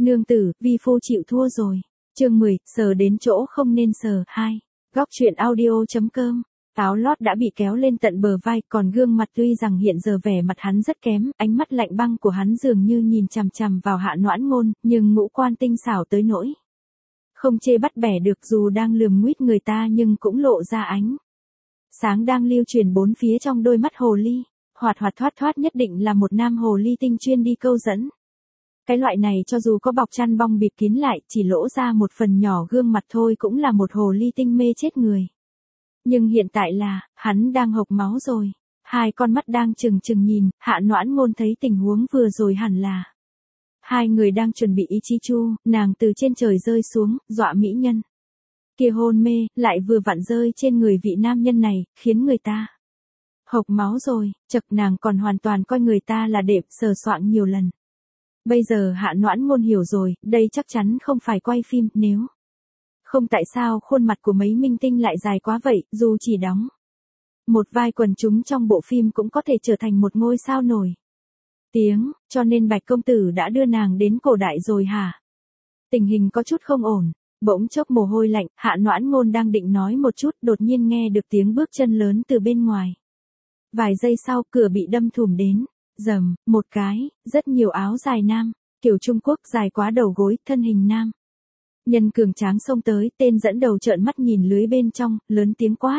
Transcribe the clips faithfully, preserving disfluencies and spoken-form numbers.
Nương tử, vi phu chịu thua rồi. Chương mười, sờ đến chỗ không nên sờ. Hai. Góc truyện audio.com. Áo lót đã bị kéo lên tận bờ vai, còn gương mặt tuy rằng hiện giờ vẻ mặt hắn rất kém, ánh mắt lạnh băng của hắn dường như nhìn chằm chằm vào Hạ Noãn Ngôn, nhưng ngũ quan tinh xảo tới nỗi không chê bắt bẻ được, dù đang lườm nguýt người ta nhưng cũng lộ ra ánh sáng đang lưu truyền bốn phía trong đôi mắt hồ ly, hoạt hoạt thoát thoát, nhất định là một nam hồ ly tinh chuyên đi câu dẫn. Cái loại này cho dù có bọc chăn bong bịt kín lại, chỉ lỗ ra một phần nhỏ gương mặt thôi cũng là một hồ ly tinh mê chết người. Nhưng hiện tại là, hắn đang hộc máu rồi. Hai con mắt đang trừng trừng nhìn, Hạ Noãn Ngôn thấy tình huống vừa rồi hẳn là hai người đang chuẩn bị ý chí chu, nàng từ trên trời rơi xuống, dọa mỹ nhân kia hôn mê, lại vừa vặn rơi trên người vị nam nhân này, khiến người ta hộc máu rồi, chật nàng còn hoàn toàn coi người ta là đệm, sờ soạng nhiều lần. Bây giờ Hạ Noãn Ngôn hiểu rồi, đây chắc chắn không phải quay phim, nếu không tại sao khuôn mặt của mấy minh tinh lại dài quá vậy, dù chỉ đóng một vai quần chúng trong bộ phim cũng có thể trở thành một ngôi sao nổi tiếng, cho nên Bạch công tử đã đưa nàng đến cổ đại rồi hả? Tình hình có chút không ổn, bỗng chốc mồ hôi lạnh, Hạ Noãn Ngôn đang định nói một chút, đột nhiên nghe được tiếng bước chân lớn từ bên ngoài. Vài giây sau, cửa bị đâm thùm đến, rầm, một cái, rất nhiều áo dài nam, kiểu Trung Quốc dài quá đầu gối, thân hình nam nhân cường tráng xông tới, tên dẫn đầu trợn mắt nhìn lưới bên trong, lớn tiếng quát.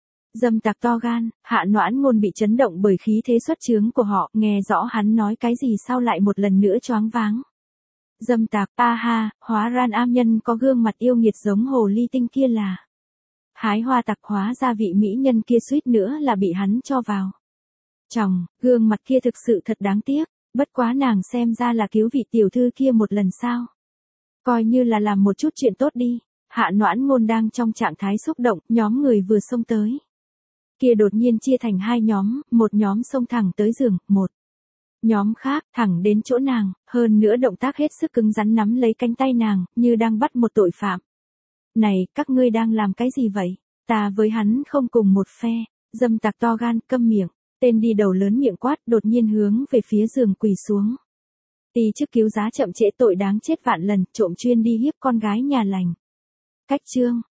Dâm tặc to gan. Hạ Noãn Ngôn bị chấn động bởi khí thế xuất chướng của họ, nghe rõ hắn nói cái gì sau lại một lần nữa choáng váng. Dâm tặc, a ha, hóa ra am nhân có gương mặt yêu nghiệt giống hồ ly tinh kia là hái hoa tặc, hóa ra vị mỹ nhân kia suýt nữa là bị hắn cho vào chồng, gương mặt kia thực sự thật đáng tiếc, bất quá nàng xem ra là cứu vị tiểu thư kia một lần sao. Coi như là làm một chút chuyện tốt đi. Hạ Noãn Ngôn đang trong trạng thái xúc động, nhóm người vừa xông tới kia đột nhiên chia thành hai nhóm, một nhóm xông thẳng tới giường, một nhóm khác thẳng đến chỗ nàng, hơn nữa động tác hết sức cứng rắn nắm lấy cánh tay nàng, như đang bắt một tội phạm. Này, các ngươi đang làm cái gì vậy? Ta với hắn không cùng một phe. Dâm tặc to gan, câm miệng. Tên đi đầu lớn miệng quát, đột nhiên hướng về phía giường quỳ xuống. Ti chức cứu giá chậm trễ, tội đáng chết vạn lần, trộm chuyên đi hiếp con gái nhà lành. Cách chương,